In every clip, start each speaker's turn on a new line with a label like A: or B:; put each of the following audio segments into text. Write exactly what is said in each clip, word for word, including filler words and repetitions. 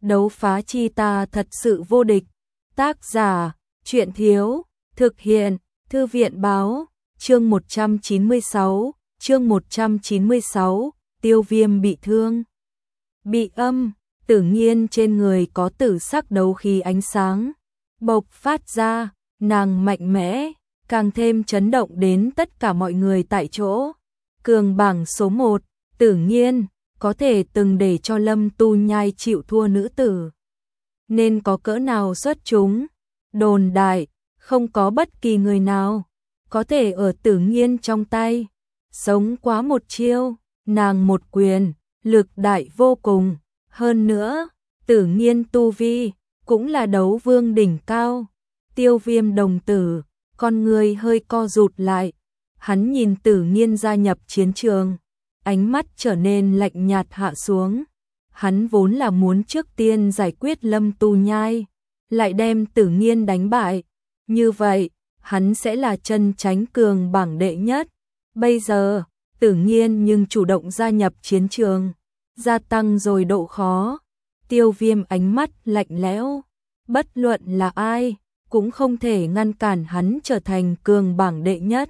A: đấu phá chi ta thật sự vô địch. Tác giả, truyện thiếu, thực hiện, thư viện báo, chương một trăm chín mươi sáu, chương một trăm chín mươi sáu, Tiêu Viêm bị thương. Bị âm, Tử Nghiên trên người có tử sắc đấu khí ánh sáng, bộc phát ra, nàng mạnh mẽ, càng thêm chấn động đến tất cả mọi người tại chỗ. Cường bảng số một, Tử Nghiên, có thể từng để cho Lâm Tu Nhai chịu thua nữ tử. Nên có cỡ nào xuất chúng, đồn đại, không có bất kỳ người nào có thể ở Tử Nghiên trong tay sống quá một chiêu, nàng một quyền, lực đại vô cùng. Hơn nữa, Tử Nghiên tu vi cũng là đấu vương đỉnh cao. Tiêu Viêm đồng tử, con người hơi co rụt lại. Hắn nhìn Tử Nghiên gia nhập chiến trường, ánh mắt trở nên lạnh nhạt hạ xuống. Hắn vốn là muốn trước tiên giải quyết Lâm Tu Nhai, lại đem Tử Nghiên đánh bại. Như vậy, hắn sẽ là chân chánh cường bảng đệ nhất. Bây giờ, Tử Nghiên nhưng chủ động gia nhập chiến trường, gia tăng rồi độ khó. Tiêu Viêm ánh mắt lạnh lẽo, bất luận là ai, cũng không thể ngăn cản hắn trở thành cường bảng đệ nhất.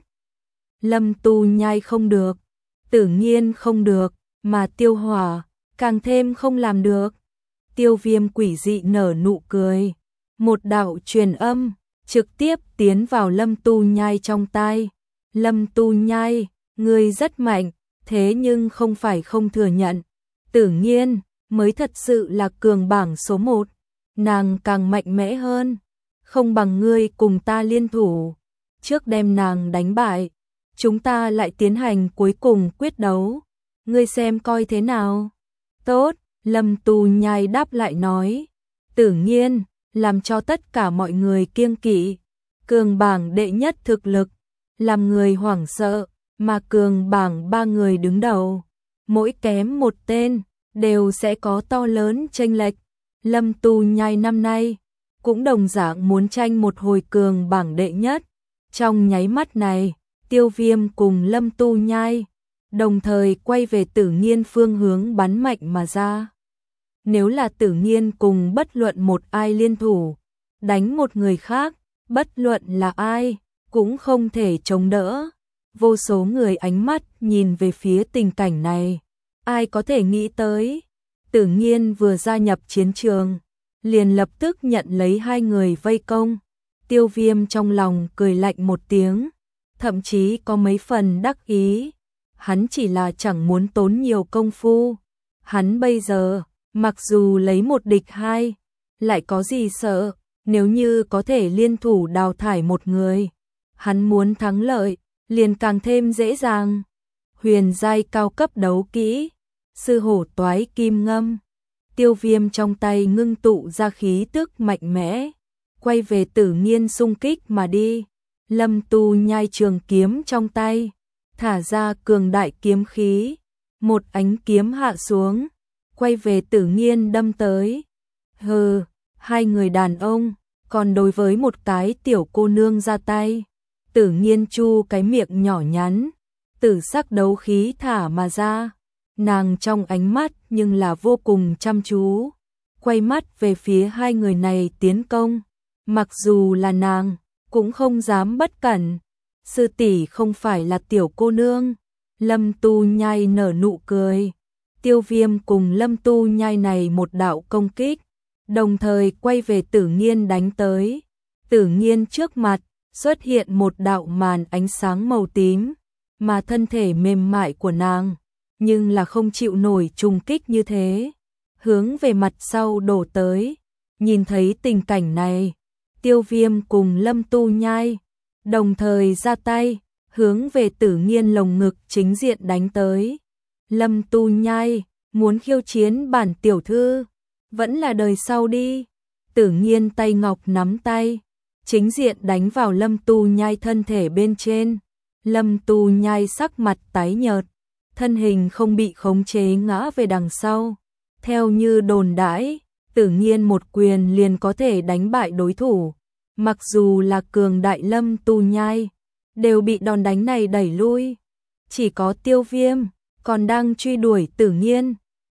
A: Lâm Tu Nhai không được, Tử Nghiên không được, mà Tiêu Hỏa càng thêm không làm được. Tiêu Viêm quỷ dị nở nụ cười, một đạo truyền âm trực tiếp tiến vào Lâm Tu Nhai trong tai. Lâm Tu Nhai, ngươi rất mạnh, thế nhưng không phải không thừa nhận, Tử Nghiên mới thật sự là cường bảng số một, nàng càng mạnh mẽ hơn, không bằng ngươi cùng ta liên thủ, trước đem nàng đánh bại, chúng ta lại tiến hành cuối cùng quyết đấu, ngươi xem coi thế nào. Tốt, Lâm Tu Nhai đáp lại nói. Tử Nghiên, làm cho tất cả mọi người kiêng kỵ, cường bảng đệ nhất thực lực, làm người hoảng sợ, mà cường bảng ba người đứng đầu, mỗi kém một tên, đều sẽ có to lớn chênh lệch. Lâm Tu Nhai năm nay cũng đồng dạng muốn tranh một hồi cường bảng đệ nhất. Trong nháy mắt này, Tiêu Viêm cùng Lâm Tu Nhai đồng thời quay về Tử Nghiên phương hướng bắn mạnh mà ra. Nếu là Tử Nghiên cùng bất luận một ai liên thủ, đánh một người khác, bất luận là ai, cũng không thể chống đỡ. Vô số người ánh mắt nhìn về phía tình cảnh này. Ai có thể nghĩ tới, Tử Nghiên vừa gia nhập chiến trường, liền lập tức nhận lấy hai người vây công. Tiêu Viêm trong lòng cười lạnh một tiếng, thậm chí có mấy phần đắc ý. Hắn chỉ là chẳng muốn tốn nhiều công phu. Hắn bây giờ, mặc dù lấy một địch hai, lại có gì sợ, nếu như có thể liên thủ đào thải một người. Hắn muốn thắng lợi, liền càng thêm dễ dàng. Huyền giai cao cấp đấu kỹ, sư hổ toái kim ngâm. Tiêu Viêm trong tay ngưng tụ ra khí tức mạnh mẽ, quay về Tử Nghiên xung kích mà đi. Lâm Tu Nhai trường kiếm trong tay, thả ra cường đại kiếm khí, một ánh kiếm hạ xuống, quay về Tử Nghiên đâm tới. Hừ, hai người đàn ông, còn đối với một cái tiểu cô nương ra tay. Tử Nghiên chu cái miệng nhỏ nhắn, tử sắc đấu khí thả mà ra. Nàng trong ánh mắt nhưng là vô cùng chăm chú, quay mắt về phía hai người này tiến công. Mặc dù là nàng, cũng không dám bất cẩn. Sư tỷ không phải là tiểu cô nương. Lâm Tu Nhai nở nụ cười. Tiêu Viêm cùng Lâm Tu Nhai này một đạo công kích, đồng thời quay về Tử Nghiên đánh tới. Tử Nghiên trước mặt xuất hiện một đạo màn ánh sáng màu tím, mà thân thể mềm mại của nàng nhưng là không chịu nổi trùng kích như thế, hướng về mặt sau đổ tới. Nhìn thấy tình cảnh này, Tiêu Viêm cùng Lâm Tu Nhai đồng thời ra tay, hướng về Tử Nghiên lồng ngực chính diện đánh tới. Lâm Tu Nhai, muốn khiêu chiến bản tiểu thư, vẫn là đời sau đi. Tử Nghiên tay ngọc nắm tay, chính diện đánh vào Lâm Tu Nhai thân thể bên trên. Lâm Tu Nhai sắc mặt tái nhợt, thân hình không bị khống chế ngã về đằng sau. Theo như đồn đãi, Tử Nghiên một quyền liền có thể đánh bại đối thủ. Mặc dù là cường đại Lâm Tu Nhai, đều bị đòn đánh này đẩy lui. Chỉ có Tiêu Viêm còn đang truy đuổi Tử Nghiên.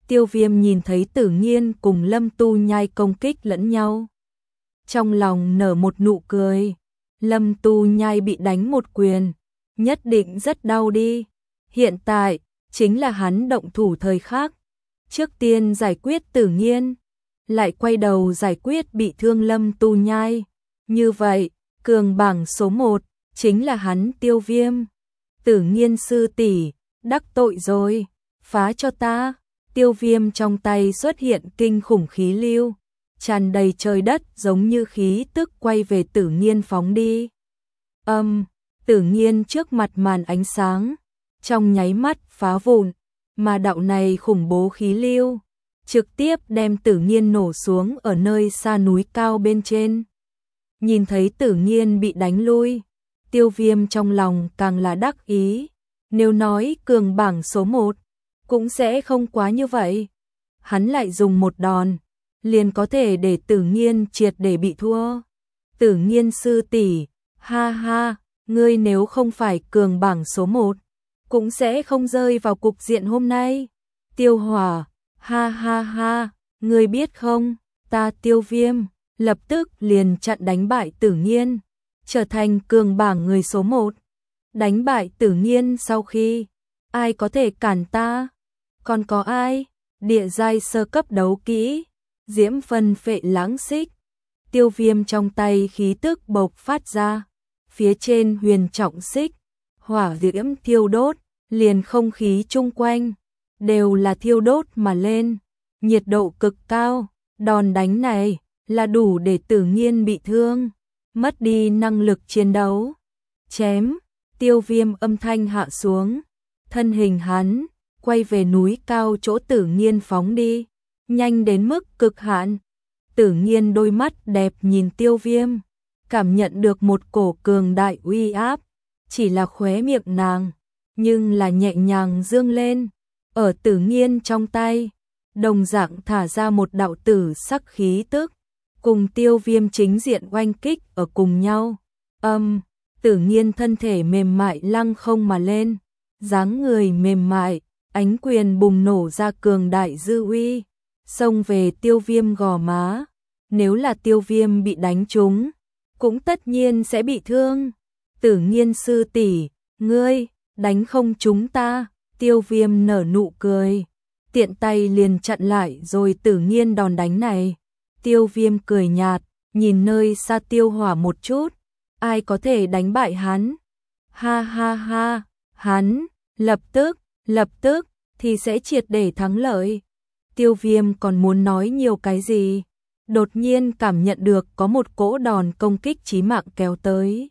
A: Tiêu Viêm nhìn thấy Tử Nghiên cùng Lâm Tu Nhai công kích lẫn nhau. Trong lòng nở một nụ cười. Lâm Tu Nhai bị đánh một quyền, nhất định rất đau đi. Hiện tại, chính là hắn động thủ thời khắc. Trước tiên giải quyết Tử Nghiên, lại quay đầu giải quyết bị thương Lâm Tu Nhai. Như vậy, cường bảng số một, chính là hắn Tiêu Viêm. Tử Nghiên sư tỷ, đắc tội rồi, phá cho ta. Tiêu Viêm trong tay xuất hiện kinh khủng khí lưu, tràn đầy trời đất giống như khí tức quay về Tử Nghiên phóng đi. Âm, um, Tử Nghiên trước mặt màn ánh sáng, trong nháy mắt phá vụn, mà đạo này khủng bố khí lưu, trực tiếp đem Tử Nghiên nổ xuống ở nơi xa núi cao bên trên. Nhìn thấy Tử Nghiên bị đánh lui, Tiêu Viêm trong lòng càng là đắc ý, nếu nói cường bảng số một, cũng sẽ không quá như vậy. Hắn lại dùng một đòn, liền có thể để Tử Nghiên triệt để bị thua. Tử Nghiên sư tỷ, ha ha, ngươi nếu không phải cường bảng số một, cũng sẽ không rơi vào cục diện hôm nay. Tiêu Hỏa, ha ha ha, ngươi biết không, ta Tiêu Viêm, lập tức liền chặn đánh bại Tử Nghiên, trở thành cường bảng người số một. Đánh bại Tử Nghiên sau khi, ai có thể cản ta? Còn có ai? Địa giai sơ cấp đấu kỹ, diễm phân phệ lãng xích. Tiêu Viêm trong tay khí tức bộc phát ra, phía trên huyền trọng xích, hỏa diễm thiêu đốt, liền không khí chung quanh đều là thiêu đốt mà lên, nhiệt độ cực cao. Đòn đánh này là đủ để Tử Nghiên bị thương, mất đi năng lực chiến đấu. Chém, Tiêu Viêm âm thanh hạ xuống, thân hình hắn quay về núi cao chỗ Tử Nghiên phóng đi, nhanh đến mức cực hạn. Tử Nghiên đôi mắt đẹp nhìn Tiêu Viêm, cảm nhận được một cổ cường đại uy áp, chỉ là khóe miệng nàng, nhưng là nhẹ nhàng dương lên, ở Tử Nghiên trong tay, đồng dạng thả ra một đạo tử sắc khí tức, cùng Tiêu Viêm chính diện oanh kích ở cùng nhau. Âm, um, Tử Nghiên thân thể mềm mại lăng không mà lên, dáng người mềm mại, ánh quyền bùng nổ ra cường đại dư uy, xông về Tiêu Viêm gò má. Nếu là Tiêu Viêm bị đánh trúng, cũng tất nhiên sẽ bị thương. Tử Nghiên sư tỷ, ngươi đánh không trúng ta. Tiêu Viêm nở nụ cười, tiện tay liền chặn lại rồi Tử Nghiên đòn đánh này. Tiêu Viêm cười nhạt, nhìn nơi xa Tiêu Hỏa một chút, ai có thể đánh bại hắn? Ha ha ha, hắn lập tức, lập tức thì sẽ triệt để thắng lợi. Tiêu Viêm còn muốn nói nhiều cái gì, đột nhiên cảm nhận được có một cỗ đòn công kích chí mạng kéo tới,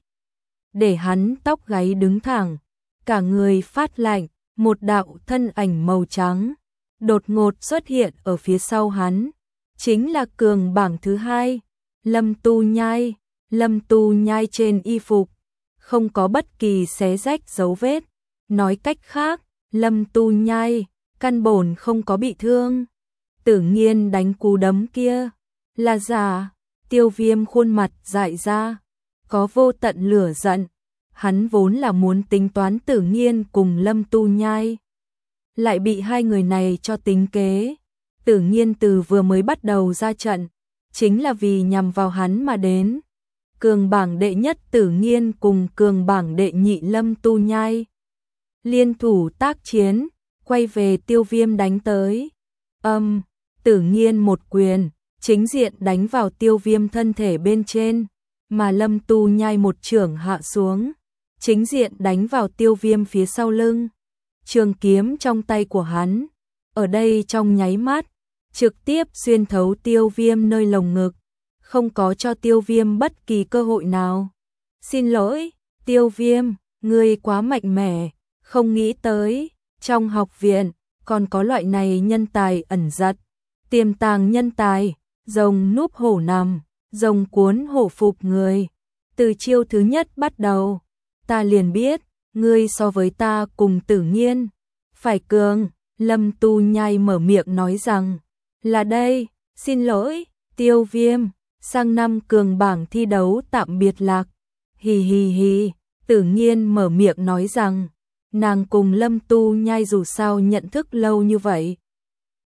A: để hắn tóc gáy đứng thẳng, cả người phát lạnh. Một đạo thân ảnh màu trắng đột ngột xuất hiện ở phía sau hắn, chính là cường bảng thứ hai, Lâm Tu Nhai. Lâm Tu Nhai trên y phục không có bất kỳ xé rách dấu vết, nói cách khác, Lâm Tu Nhai căn bổn không có bị thương. Tử Nghiên đánh cú đấm kia là giả. Tiêu Viêm khuôn mặt dại ra, có vô tận lửa giận. Hắn vốn là muốn tính toán Tử Nghiên cùng Lâm Tu Nhai, lại bị hai người này cho tính kế. Tử Nghiên từ vừa mới bắt đầu ra trận, chính là vì nhằm vào hắn mà đến. Cường bảng đệ nhất Tử Nghiên cùng cường bảng đệ nhị Lâm Tu Nhai liên thủ tác chiến, quay về Tiêu Viêm đánh tới. Âm, um, Tử Nghiên một quyền, chính diện đánh vào Tiêu Viêm thân thể bên trên, mà Lâm Tu Nhai một chưởng hạ xuống, chính diện đánh vào Tiêu Viêm phía sau lưng. Trường kiếm trong tay của hắn, ở đây trong nháy mắt, trực tiếp xuyên thấu Tiêu Viêm nơi lồng ngực, không có cho Tiêu Viêm bất kỳ cơ hội nào. Xin lỗi, Tiêu Viêm, ngươi quá mạnh mẽ, không nghĩ tới, trong học viện, còn có loại này nhân tài ẩn giật, tiềm tàng nhân tài, rồng núp hổ nằm, rồng cuốn hổ phục người. Từ chiêu thứ nhất bắt đầu, ta liền biết, ngươi so với ta cùng Tử Nghiên phải cường. Lâm Tu Nhai mở miệng nói rằng, là đây, xin lỗi, Tiêu Viêm, sang năm cường bảng thi đấu tạm biệt lạc. Hì hì hì, Tử Nghiên mở miệng nói rằng, nàng cùng Lâm Tu Nhai dù sao nhận thức lâu như vậy,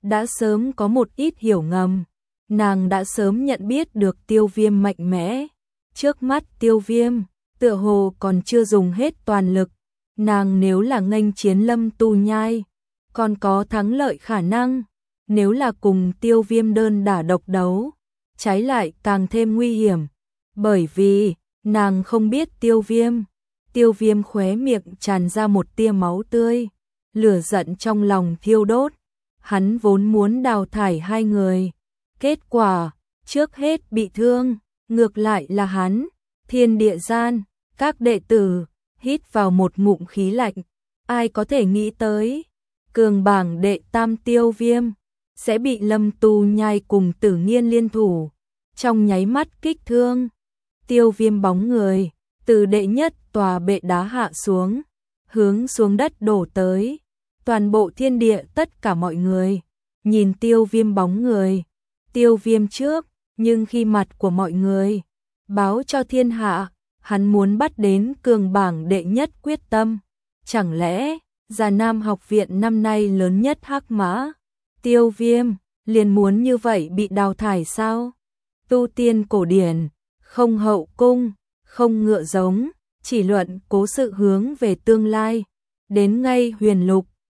A: đã sớm có một ít hiểu ngầm, nàng đã sớm nhận biết được Tiêu Viêm mạnh mẽ. Trước mắt Tiêu Viêm, tựa hồ còn chưa dùng hết toàn lực, nàng nếu là nghênh chiến Lâm Tu Nhai, còn có thắng lợi khả năng, nếu là cùng Tiêu Viêm đơn đả độc đấu, trái lại càng thêm nguy hiểm, bởi vì nàng không biết Tiêu Viêm. Tiêu Viêm khóe miệng tràn ra một tia máu tươi, lửa giận trong lòng thiêu đốt, hắn vốn muốn đào thải hai người, kết quả trước hết bị thương, ngược lại là hắn. Thiên địa gian, các đệ tử hít vào một ngụm khí lạnh, ai có thể nghĩ tới, cường bảng đệ tam Tiêu Viêm sẽ bị Lâm Tu Nhai cùng Tử Nghiên liên thủ, trong nháy mắt kích thương. Tiêu Viêm bóng người từ đệ nhất tòa bệ đá hạ xuống, hướng xuống đất đổ tới. Toàn bộ thiên địa tất cả mọi người nhìn Tiêu Viêm bóng người, Tiêu Viêm trước, nhưng khi mặt của mọi người báo cho thiên hạ, hắn muốn bắt đến cường bảng đệ nhất quyết tâm. Chẳng lẽ Già Nam học viện năm nay lớn nhất hắc mã, Tiêu Viêm, liền muốn như vậy bị đào thải sao? Tu tiên cổ điển, không hậu cung, không ngựa giống, chỉ luận cố sự hướng về tương lai. Đến ngay huyền lục,